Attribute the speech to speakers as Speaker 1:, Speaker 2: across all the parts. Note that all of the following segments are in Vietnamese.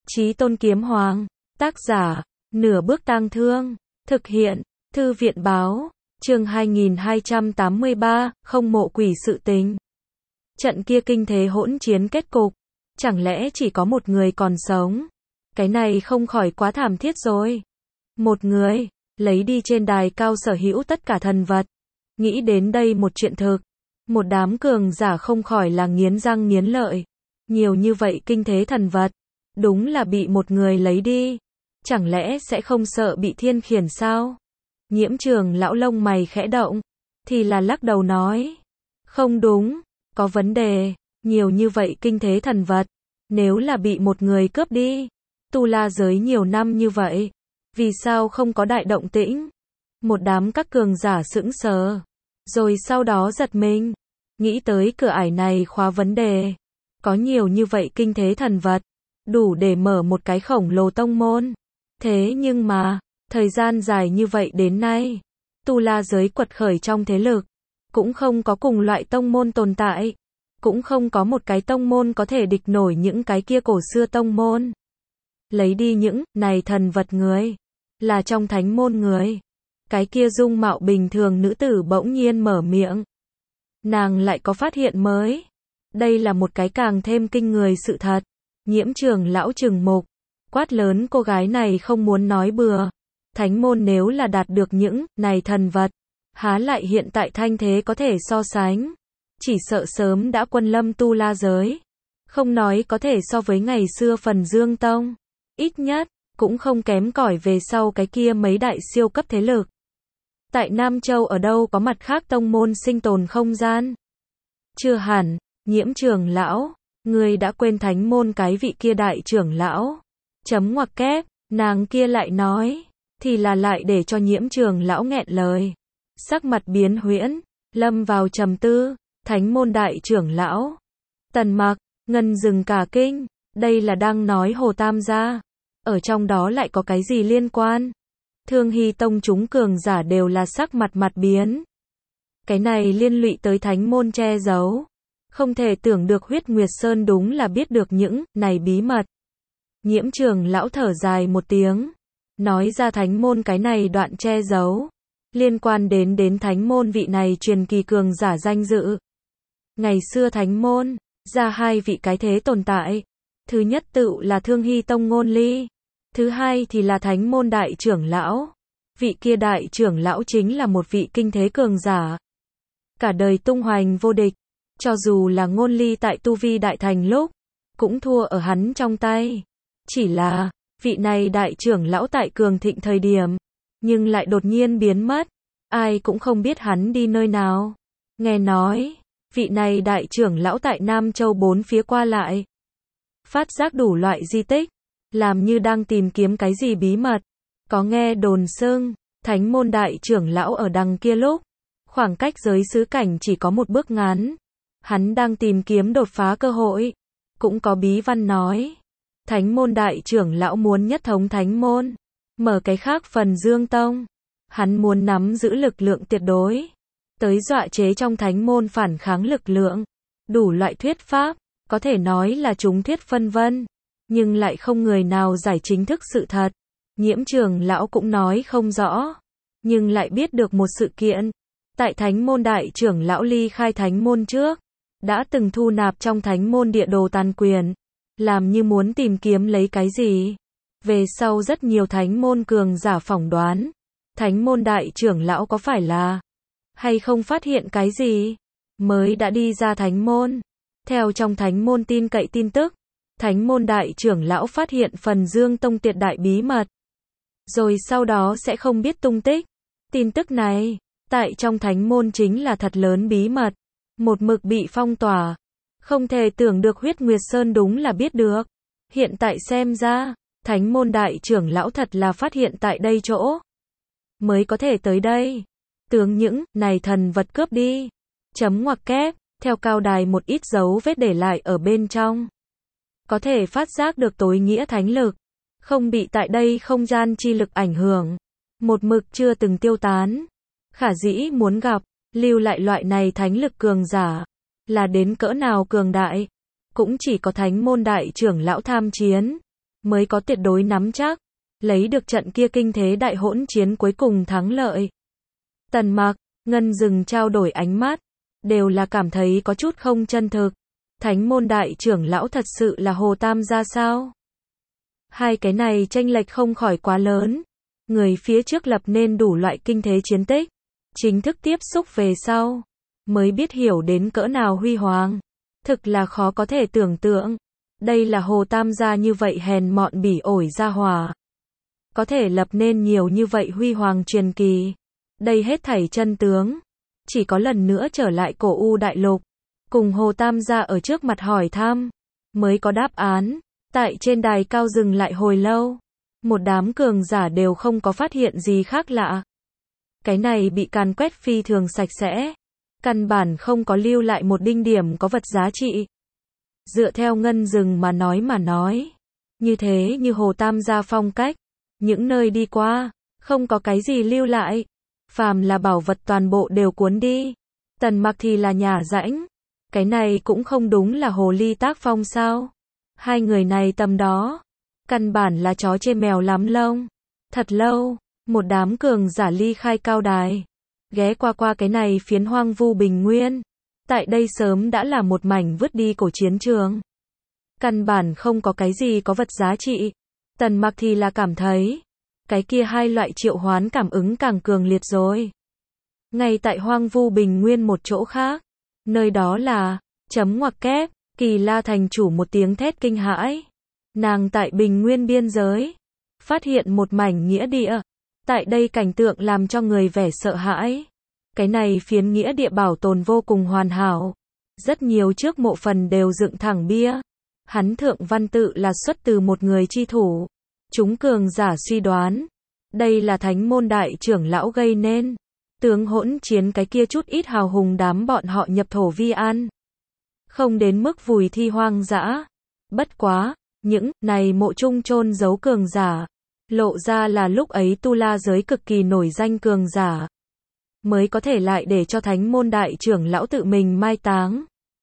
Speaker 1: Chí Tôn Kiếm Hoàng, tác giả, Nửa Bước Tang Thương, thực hiện, Thư viện báo, chương 2283, không mộ quỷ sự tình. Trận kia kinh thế hỗn chiến kết cục, chẳng lẽ chỉ có một người còn sống? Cái này không khỏi quá thảm thiết rồi. Một người, lấy đi trên đài cao sở hữu tất cả thần vật. Nghĩ đến đây một chuyện thực, một đám cường giả không khỏi là nghiến răng nghiến lợi. Nhiều như vậy kinh thế thần vật, đúng là bị một người lấy đi. Chẳng lẽ sẽ không sợ bị thiên khiển sao? Nhiễm Trường lão lông mày khẽ động, thì là lắc đầu nói. Không đúng, có vấn đề, nhiều như vậy kinh thế thần vật, nếu là bị một người cướp đi, tu la giới nhiều năm như vậy, vì sao không có đại động tĩnh? Một đám các cường giả sững sờ, rồi sau đó giật mình, nghĩ tới cửa ải này khóa vấn đề. Có nhiều như vậy kinh thế thần vật, đủ để mở một cái khổng lồ tông môn. Thế nhưng mà, thời gian dài như vậy đến nay, tu la giới quật khởi trong thế lực, cũng không có cùng loại tông môn tồn tại, cũng không có một cái tông môn có thể địch nổi những cái kia cổ xưa tông môn. Lấy đi những này thần vật người, là trong thánh môn người. Cái kia dung mạo bình thường nữ tử bỗng nhiên mở miệng. Nàng lại có phát hiện mới. Đây là một cái càng thêm kinh người sự thật. Nhiễm Trường lão trừng mục, quát lớn cô gái này không muốn nói bừa. Thánh môn nếu là đạt được những này thần vật, há lại hiện tại thanh thế có thể so sánh. Chỉ sợ sớm đã quân lâm tu la giới. Không nói có thể so với ngày xưa Phần Dương Tông. Ít nhất, cũng không kém cỏi về sau cái kia mấy đại siêu cấp thế lực. Tại Nam Châu ở đâu có mặt khác tông môn sinh tồn không gian? Chưa hẳn, Nhiễm Trường lão, ngươi đã quên thánh môn cái vị kia đại trưởng lão. Chấm ngoặc kép, nàng kia lại nói, thì là lại để cho Nhiễm Trường lão nghẹn lời. Sắc mặt biến huyễn, lâm vào trầm tư, thánh môn đại trưởng lão. Tần Mặc, ngân dừng cả kinh, đây là đang nói Hồ Tam gia. Ở trong đó lại có cái gì liên quan? Thương Hy tông chúng cường giả đều là sắc mặt biến. Cái này liên lụy tới thánh môn che giấu. Không thể tưởng được Huyết Nguyệt Sơn đúng là biết được những này bí mật. Nhiễm Trường lão thở dài một tiếng, nói ra thánh môn cái này đoạn che giấu, liên quan đến thánh môn vị này truyền kỳ cường giả danh dự. Ngày xưa thánh môn, ra hai vị cái thế tồn tại. Thứ nhất tự là Thương Hy tông Ngôn Ly. Thứ hai thì là thánh môn đại trưởng lão. Vị kia đại trưởng lão chính là một vị kinh thế cường giả. Cả đời tung hoành vô địch. Cho dù là Ngôn Ly tại tu vi đại thành lúc, cũng thua ở hắn trong tay. Chỉ là, vị này đại trưởng lão tại cường thịnh thời điểm, nhưng lại đột nhiên biến mất. Ai cũng không biết hắn đi nơi nào. Nghe nói, vị này đại trưởng lão tại Nam Châu bốn phía qua lại. Phát giác đủ loại di tích, làm như đang tìm kiếm cái gì bí mật. Có nghe đồn xưng, thánh môn đại trưởng lão ở đằng kia lúc, khoảng cách giới xứ cảnh chỉ có một bước ngắn. Hắn đang tìm kiếm đột phá cơ hội. Cũng có bí văn nói, thánh môn đại trưởng lão muốn nhất thống thánh môn, mở cái khác Phần Dương Tông. Hắn muốn nắm giữ lực lượng tuyệt đối, tới dọa chế trong thánh môn phản kháng lực lượng. Đủ loại thuyết pháp, có thể nói là chúng thuyết phân vân, nhưng lại không người nào giải chính thức sự thật. Nhiễm Trường lão cũng nói không rõ, nhưng lại biết được một sự kiện. Tại thánh môn đại trưởng lão ly khai thánh môn trước, đã từng thu nạp trong thánh môn địa đồ tàn quyền, làm như muốn tìm kiếm lấy cái gì. Về sau rất nhiều thánh môn cường giả phỏng đoán, thánh môn đại trưởng lão có phải là hay không phát hiện cái gì, mới đã đi ra thánh môn. Theo trong thánh môn tin cậy tin tức, thánh môn đại trưởng lão phát hiện Phần Dương Tông tuyệt đại bí mật, rồi sau đó sẽ không biết tung tích. Tin tức này, tại trong thánh môn chính là thật lớn bí mật, một mực bị phong tỏa. Không thể tưởng được Huyết Nguyệt Sơn đúng là biết được. Hiện tại xem ra, thánh môn đại trưởng lão thật là phát hiện tại đây chỗ, mới có thể tới đây. Tướng những này thần vật cướp đi. Chấm ngoặc kép, theo cao đài một ít dấu vết để lại ở bên trong. Có thể phát giác được tối nghĩa thánh lực, không bị tại đây không gian chi lực ảnh hưởng. Một mực chưa từng tiêu tán. Khả dĩ muốn gặp, lưu lại loại này thánh lực cường giả, là đến cỡ nào cường đại. Cũng chỉ có thánh môn đại trưởng lão tham chiến. mới có tuyệt đối nắm chắc, lấy được trận kia kinh thế đại hỗn chiến cuối cùng thắng lợi. Tần Mặc, Ngân Dừng trao đổi ánh mắt, đều là cảm thấy có chút không chân thực. Thánh môn đại trưởng lão thật sự là Hồ Tam gia sao? Hai cái này chênh lệch không khỏi quá lớn. Người phía trước lập nên đủ loại kinh thế chiến tích, chính thức tiếp xúc về sau, mới biết hiểu đến cỡ nào huy hoàng. Thực là khó có thể tưởng tượng. Đây là Hồ Tam gia như vậy hèn mọn bỉ ổi gia hỏa. Có thể lập nên nhiều như vậy huy hoàng truyền kỳ. Đây hết thảy chân tướng. Chỉ có lần nữa trở lại cổ U đại lục. Cùng Hồ Tam gia ở trước mặt hỏi thăm. Mới có đáp án. Tại trên đài cao dừng lại hồi lâu. Một đám cường giả đều không có phát hiện gì khác lạ. Cái này bị càn quét phi thường sạch sẽ. Căn bản không có lưu lại một đinh điểm có vật giá trị. Dựa theo Ngân Dừng mà nói. Như thế như Hồ Tam gia phong cách. Những nơi đi qua, không có cái gì lưu lại. Phàm là bảo vật toàn bộ đều cuốn đi. Tần Mặc thì là nhả rãnh. Cái này cũng không đúng là hồ ly tác phong sao. Hai người này tầm đó. Căn bản là chó chê mèo lắm lông. Thật lâu, một đám cường giả ly khai cao đài. Ghé qua cái này phiến hoang vu bình nguyên. Tại đây sớm đã là một mảnh vứt đi cổ chiến trường. Căn bản không có cái gì có vật giá trị. Tần Mặc thì là cảm thấy. Cái kia hai loại triệu hoán cảm ứng càng cường liệt rồi. Ngay tại hoang vu bình nguyên một chỗ khác. Nơi đó là, chấm ngoặc kép, Kỳ La thành chủ một tiếng thét kinh hãi. Nàng tại bình nguyên biên giới. Phát hiện một mảnh nghĩa địa. Tại đây cảnh tượng làm cho người vẻ sợ hãi. Cái này phiến nghĩa địa bảo tồn vô cùng hoàn hảo. Rất nhiều trước mộ phần đều dựng thẳng bia. Hắn thượng văn tự là xuất từ một người chi thủ. Chúng cường giả suy đoán. Đây là thánh môn đại trưởng lão gây nên. Tướng hỗn chiến cái kia chút ít hào hùng đám bọn họ nhập thổ vi an. Không đến mức vùi thi hoang dã. Bất quá, những này mộ chung chôn giấu cường giả. Lộ ra là lúc ấy tu la giới cực kỳ nổi danh cường giả. Mới có thể lại để cho thánh môn đại trưởng lão tự mình mai táng.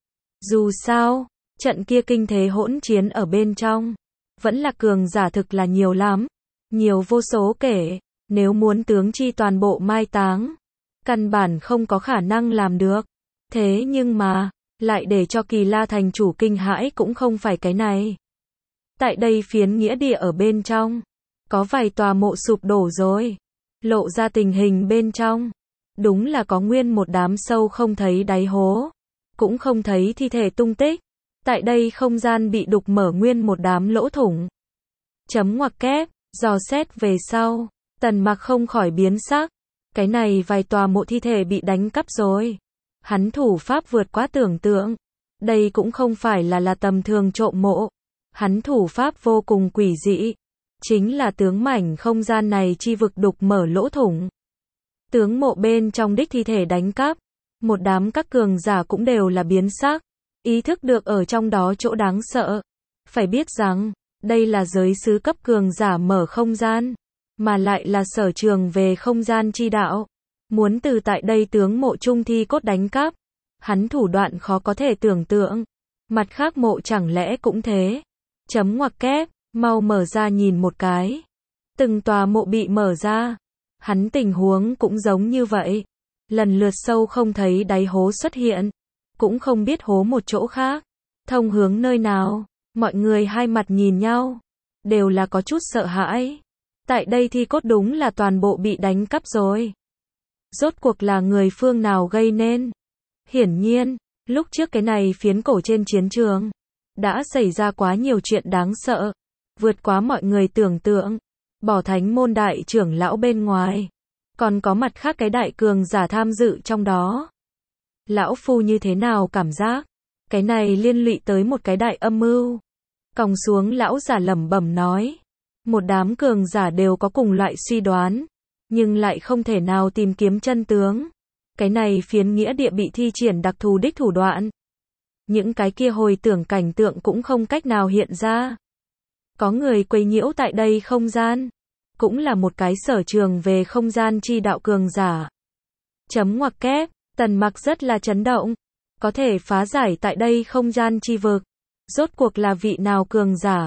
Speaker 1: Dù sao, trận kia kinh thế hỗn chiến ở bên trong. Vẫn là cường giả thực là nhiều lắm. Nhiều vô số kể. Nếu muốn tướng chi toàn bộ mai táng. Căn bản không có khả năng làm được. Thế nhưng mà, lại để cho Kỳ La thành chủ kinh hãi cũng không phải cái này. Tại đây phiến nghĩa địa ở bên trong. Có vài tòa mộ sụp đổ rồi. Lộ ra tình hình bên trong. Đúng là có nguyên một đám sâu không thấy đáy hố. Cũng không thấy thi thể tung tích. Tại đây không gian bị đục mở nguyên một đám lỗ thủng. Chấm ngoặc kép, dò xét về sau. Tần Mặc không khỏi biến sắc. Cái này vài tòa mộ thi thể bị đánh cắp rồi. Hắn thủ pháp vượt quá tưởng tượng. Đây cũng không phải là tầm thường trộm mộ. Hắn thủ pháp vô cùng quỷ dị. Chính là tướng mảnh không gian này chi vực đục mở lỗ thủng. Tướng mộ bên trong đích thi thể đánh cắp. Một đám các cường giả cũng đều là biến sắc. Ý thức được ở trong đó chỗ đáng sợ. Phải biết rằng, đây là giới sứ cấp cường giả mở không gian. Mà lại là sở trường về không gian chi đạo. Muốn từ tại đây tướng mộ trung thi cốt đánh cắp. Hắn thủ đoạn khó có thể tưởng tượng. Mặt khác mộ chẳng lẽ cũng thế. Chấm ngoặc kép, mau mở ra nhìn một cái. Từng tòa mộ bị mở ra. Hắn tình huống cũng giống như vậy. Lần lượt sâu không thấy đáy hố xuất hiện. Cũng không biết hố một chỗ khác. Thông hướng nơi nào. Mọi người hai mặt nhìn nhau. Đều là có chút sợ hãi. Tại đây thi cốt đúng là toàn bộ bị đánh cắp rồi. Rốt cuộc là người phương nào gây nên. Hiển nhiên, lúc trước cái này phiến cổ trên chiến trường. Đã xảy ra quá nhiều chuyện đáng sợ. Vượt quá mọi người tưởng tượng. Bỏ thánh môn đại trưởng lão bên ngoài. Còn có mặt khác cái đại cường giả tham dự trong đó. Lão phu như thế nào cảm giác. Cái này liên lụy tới một cái đại âm mưu. Còng xuống lão giả lẩm bẩm nói. Một đám cường giả đều có cùng loại suy đoán. Nhưng lại không thể nào tìm kiếm chân tướng. Cái này phiến nghĩa địa bị thi triển đặc thù đích thủ đoạn. Những cái kia hồi tưởng cảnh tượng cũng không cách nào hiện ra. Có người quấy nhiễu tại đây không gian. Cũng là một cái sở trường về không gian chi đạo cường giả. Chấm ngoặc kép, Tần Mặc rất là chấn động. Có thể phá giải tại đây không gian chi vực. Rốt cuộc là vị nào cường giả.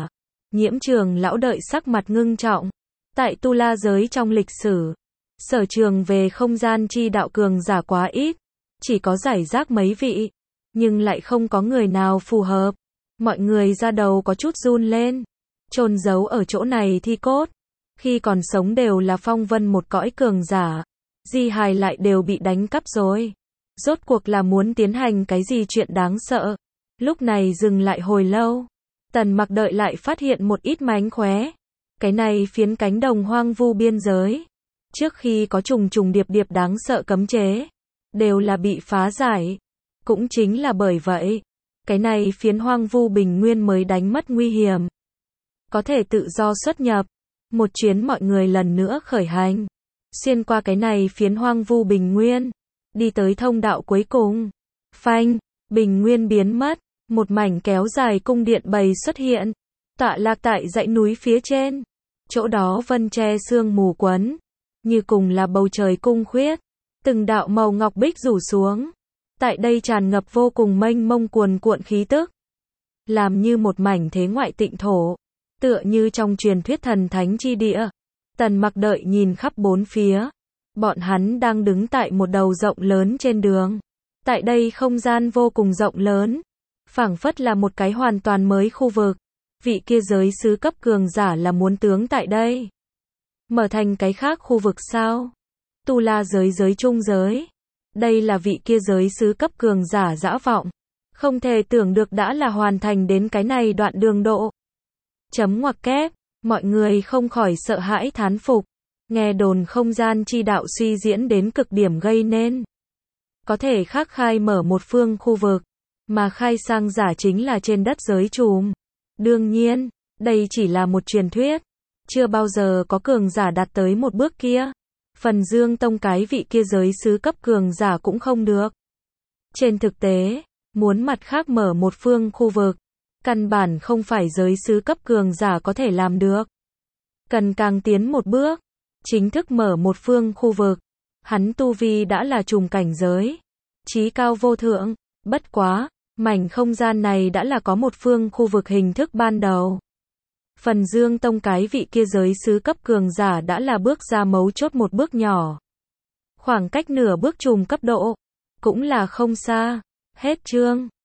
Speaker 1: Nhiễm Trường lão đợi sắc mặt ngưng trọng. Tại Tu La giới trong lịch sử, sở trường về không gian chi đạo cường giả quá ít, chỉ có rải rác mấy vị, nhưng lại không có người nào phù hợp. Mọi người ra đầu có chút run lên, chôn giấu ở chỗ này thi cốt, khi còn sống đều là phong vân một cõi cường giả, di hài lại đều bị đánh cắp rồi. Rốt cuộc là muốn tiến hành cái gì chuyện đáng sợ? Lúc này dừng lại hồi lâu, Tần Mặc đợi lại phát hiện một ít mánh khóe. Cái này phiến cánh đồng hoang vu biên giới, trước khi có trùng trùng điệp điệp đáng sợ cấm chế, đều là bị phá giải. Cũng chính là bởi vậy, cái này phiến hoang vu bình nguyên mới đánh mất nguy hiểm, có thể tự do xuất nhập. Một chuyến mọi người lần nữa khởi hành, xuyên qua cái này phiến hoang vu bình nguyên, đi tới thông đạo cuối cùng. Phanh, bình nguyên biến mất, một mảnh kéo dài cung điện bầy xuất hiện, tọa lạc tại dãy núi phía trên. Chỗ đó vân che sương mù quấn, như cùng là bầu trời cung khuyết, từng đạo màu ngọc bích rủ xuống. Tại đây tràn ngập vô cùng mênh mông cuồn cuộn khí tức, làm như một mảnh thế ngoại tịnh thổ, tựa như trong truyền thuyết thần thánh chi địa. Tần Mặc đợi nhìn khắp bốn phía, bọn hắn đang đứng tại một đầu rộng lớn trên đường. Tại đây không gian vô cùng rộng lớn, phảng phất là một cái hoàn toàn mới khu vực. Vị kia giới sứ cấp cường giả là muốn tướng tại đây mở thành cái khác khu vực sao? Tu La giới giới trung giới. Đây là vị kia giới sứ cấp cường giả dã vọng. Không thể tưởng được đã là hoàn thành đến cái này đoạn đường độ. Chấm ngoặc kép, mọi người không khỏi sợ hãi thán phục. Nghe đồn không gian chi đạo suy diễn đến cực điểm gây nên có thể khắc khai mở một phương khu vực, mà khai sang giả chính là trên đất giới trùm. Đương nhiên, đây chỉ là một truyền thuyết, chưa bao giờ có cường giả đạt tới một bước kia. Phần Dương Tông cái vị kia giới sứ cấp cường giả cũng không được. Trên thực tế, muốn mặt khác mở một phương khu vực, căn bản không phải giới sứ cấp cường giả có thể làm được. Cần càng tiến một bước, chính thức mở một phương khu vực, hắn tu vi đã là trùng cảnh giới, chí cao vô thượng. Bất quá, mảnh không gian này đã là có một phương khu vực hình thức ban đầu. Phần Dương Tông cái vị kia giới sứ cấp cường giả đã là bước ra mấu chốt một bước nhỏ. Khoảng cách nửa bước trùng cấp độ, cũng là không xa. Hết chương.